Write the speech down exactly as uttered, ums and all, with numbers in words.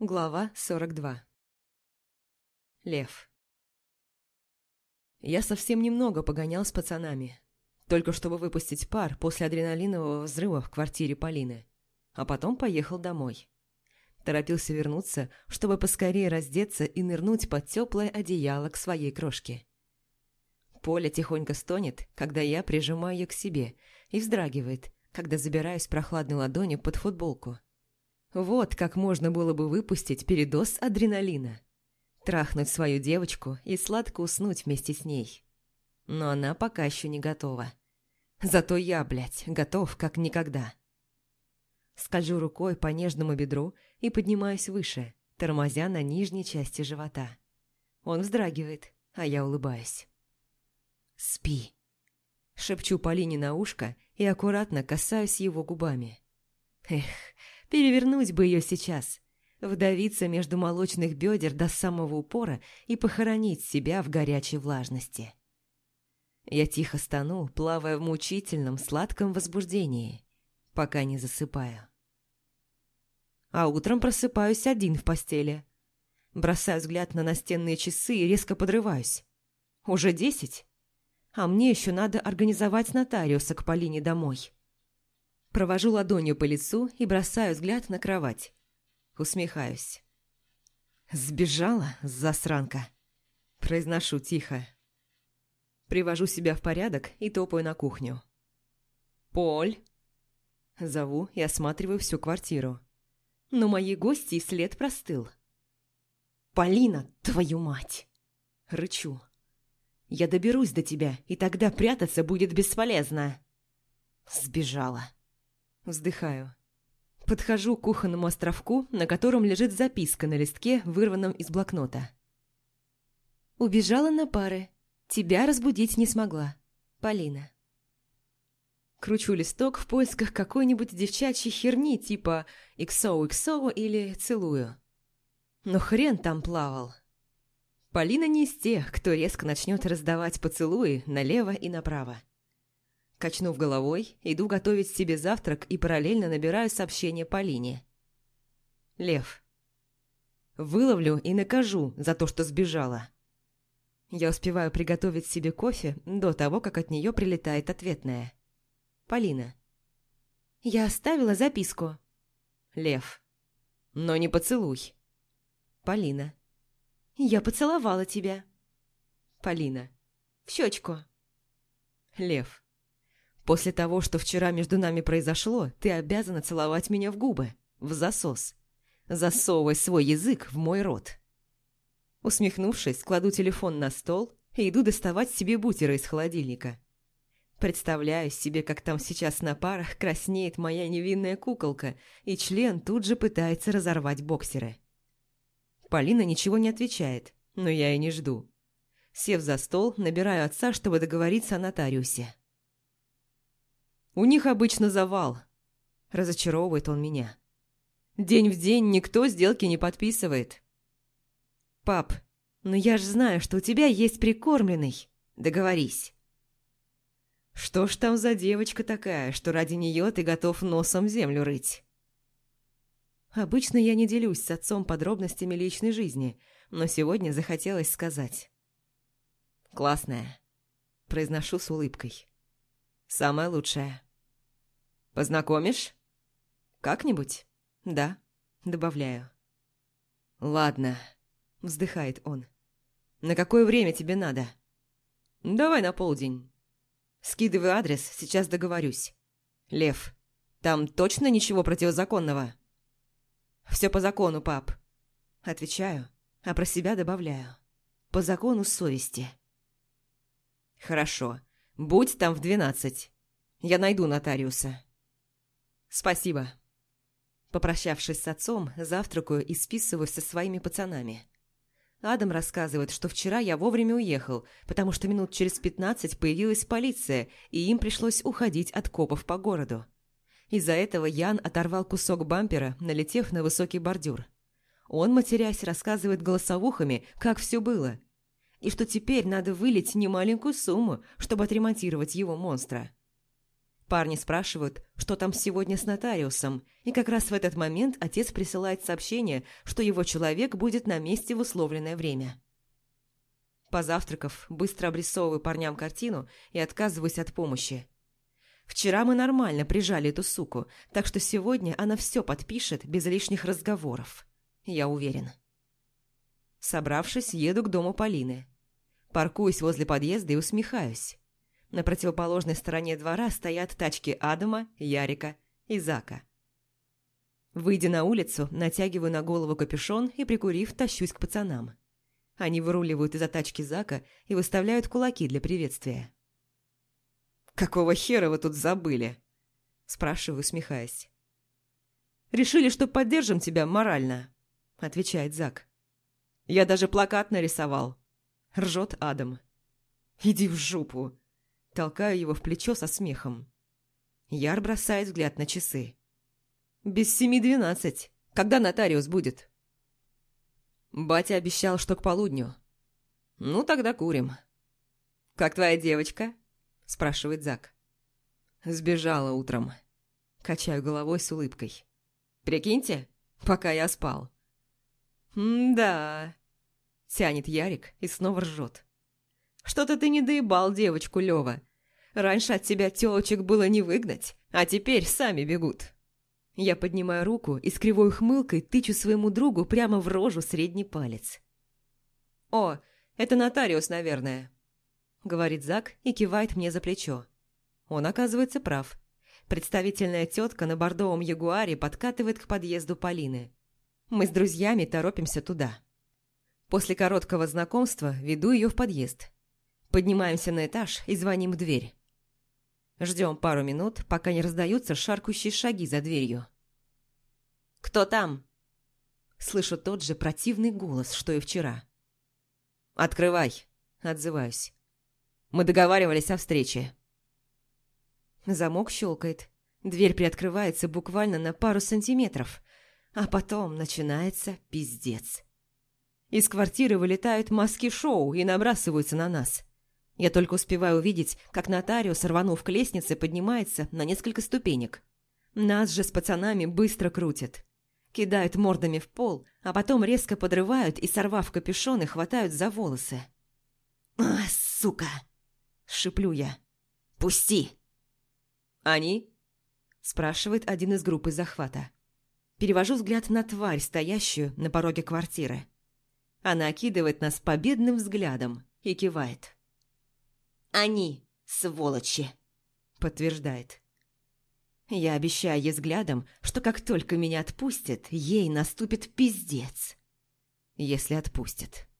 Глава сорок два. Лев. Я совсем немного погонял с пацанами, только чтобы выпустить пар после адреналинового взрыва в квартире Полины, а потом поехал домой. Торопился вернуться, чтобы поскорее раздеться и нырнуть под теплое одеяло к своей крошке. Поля тихонько стонет, когда я прижимаю ее к себе, и вздрагивает, когда забираюсь прохладной ладонью под футболку. Вот как можно было бы выпустить передоз адреналина. Трахнуть свою девочку и сладко уснуть вместе с ней. Но она пока еще не готова. Зато я, блядь, готов как никогда. Скольжу рукой по нежному бедру и поднимаюсь выше, тормозя на нижней части живота. Он вздрагивает, а я улыбаюсь. «Спи», — шепчу Полине на ушко и аккуратно касаюсь его губами. Эх, перевернуть бы ее сейчас, вдавиться между молочных бедер до самого упора и похоронить себя в горячей влажности. Я тихо стану, плавая в мучительном сладком возбуждении, пока не засыпаю. А утром просыпаюсь один в постели. Бросаю взгляд на настенные часы и резко подрываюсь. Уже десять? А мне еще надо организовать нотариуса к Полине домой. Провожу ладонью по лицу и бросаю взгляд на кровать. Усмехаюсь. «Сбежала, засранка!» Произношу тихо. Привожу себя в порядок и топаю на кухню. «Поль!» Зову и осматриваю всю квартиру. Но моей гости след простыл. «Полина, твою мать!» Рычу. «Я доберусь до тебя, и тогда прятаться будет бесполезно!» Сбежала. Вздыхаю. Подхожу к кухонному островку, на котором лежит записка на листке, вырванном из блокнота. «Убежала на пары. Тебя разбудить не смогла. Полина». Кручу листок в поисках какой-нибудь девчачьей херни типа икс о икс о или «целую». Но хрен там плавал. Полина не из тех, кто резко начнет раздавать поцелуи налево и направо. Качнув головой, иду готовить себе завтрак и параллельно набираю сообщение Полине. Лев. Выловлю и накажу за то, что сбежала. Я успеваю приготовить себе кофе до того, как от нее прилетает ответная. Полина. Я оставила записку. Лев. Но не поцелуй. Полина. Я поцеловала тебя. Полина. В щечку. Лев. После того, что вчера между нами произошло, ты обязана целовать меня в губы, в засос. Засовывай свой язык в мой рот. Усмехнувшись, кладу телефон на стол и иду доставать себе бутеры из холодильника. Представляю себе, как там сейчас на парах краснеет моя невинная куколка, и член тут же пытается разорвать боксеры. Полина ничего не отвечает, но я и не жду. Сев за стол, набираю отца, чтобы договориться о нотариусе. У них обычно завал. Разочаровывает он меня. День в день никто сделки не подписывает. Пап, но я же знаю, что у тебя есть прикормленный. Договорись. Что ж там за девочка такая, что ради нее ты готов носом землю рыть? Обычно я не делюсь с отцом подробностями личной жизни, но сегодня захотелось сказать. Классная. Произношу с улыбкой. Самая лучшая. Познакомишь? Как-нибудь? Да, добавляю. Ладно, вздыхает он. На какое время тебе надо? Давай на полдень. Скидывай адрес, сейчас договорюсь. Лев, там точно ничего противозаконного? Все по закону, пап. Отвечаю, а про себя добавляю. По закону совести. Хорошо, будь там в двенадцать. Я найду нотариуса. Спасибо. Попрощавшись с отцом, завтракаю и списываюсь со своими пацанами. Адам рассказывает, что вчера я вовремя уехал, потому что минут через пятнадцать появилась полиция, и им пришлось уходить от копов по городу. Из-за этого Ян оторвал кусок бампера, налетев на высокий бордюр. Он, матерясь, рассказывает голосовухами, как все было, и что теперь надо вылить немаленькую сумму, чтобы отремонтировать его монстра. Парни спрашивают, что там сегодня с нотариусом, и как раз в этот момент отец присылает сообщение, что его человек будет на месте в условленное время. Позавтракав, быстро обрисовываю парням картину и отказываюсь от помощи. Вчера мы нормально прижали эту суку, так что сегодня она все подпишет без лишних разговоров. Я уверен. Собравшись, еду к дому Полины. Паркуюсь возле подъезда и усмехаюсь. На противоположной стороне двора стоят тачки Адама, Ярика и Зака. Выйдя на улицу, натягиваю на голову капюшон и, прикурив, тащусь к пацанам. Они выруливают из-за тачки Зака и выставляют кулаки для приветствия. «Какого хера вы тут забыли?» – спрашиваю, усмехаясь. «Решили, что поддержим тебя морально», – отвечает Зак. «Я даже плакат нарисовал», – ржет Адам. «Иди в жопу», – толкаю его в плечо со смехом. Яр бросает взгляд на часы. «Без семи двенадцать. Когда нотариус будет?» Батя обещал, что к полудню. «Ну, тогда курим». «Как твоя девочка?» – спрашивает Зак. «Сбежала утром». Качаю головой с улыбкой. «Прикиньте, пока я спал». «М-да», – тянет Ярик и снова ржет. «Что-то ты не доебал девочку, Лёва. Раньше от тебя тёлочек было не выгнать, а теперь сами бегут». Я поднимаю руку и с кривой ухмылкой тычу своему другу прямо в рожу средний палец. «О, это нотариус, наверное», — говорит Зак и кивает мне за плечо. Он оказывается прав. Представительная тетка на бордовом ягуаре подкатывает к подъезду Полины. Мы с друзьями торопимся туда. После короткого знакомства веду ее в подъезд. Поднимаемся на этаж и звоним в дверь. Ждем пару минут, пока не раздаются шаркающие шаги за дверью. «Кто там?» Слышу тот же противный голос, что и вчера. «Открывай», — отзываюсь. «Мы договаривались о встрече». Замок щелкает. Дверь приоткрывается буквально на пару сантиметров, а потом начинается пиздец. Из квартиры вылетают маски-шоу и набрасываются на нас. Я только успеваю увидеть, как нотариус, рванув к лестнице, поднимается на несколько ступенек. Нас же с пацанами быстро крутят. Кидают мордами в пол, а потом резко подрывают и, сорвав капюшоны, хватают за волосы. «А, сука!» – шиплю я. «Пусти!» «Они?» – спрашивает один из группы захвата. Перевожу взгляд на тварь, стоящую на пороге квартиры. Она окидывает нас победным взглядом и кивает. «Они, сволочи!» – подтверждает. Я обещаю ей взглядом, что как только меня отпустят, ей наступит пиздец. Если отпустят.